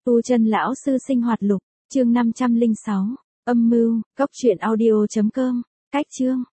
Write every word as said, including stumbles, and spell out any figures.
Tu Chân Lão Sư Sinh Hoạt Lục, chương năm trăm lẻ sáu, âm mưu, góc truyện audio chấm com, cách chương.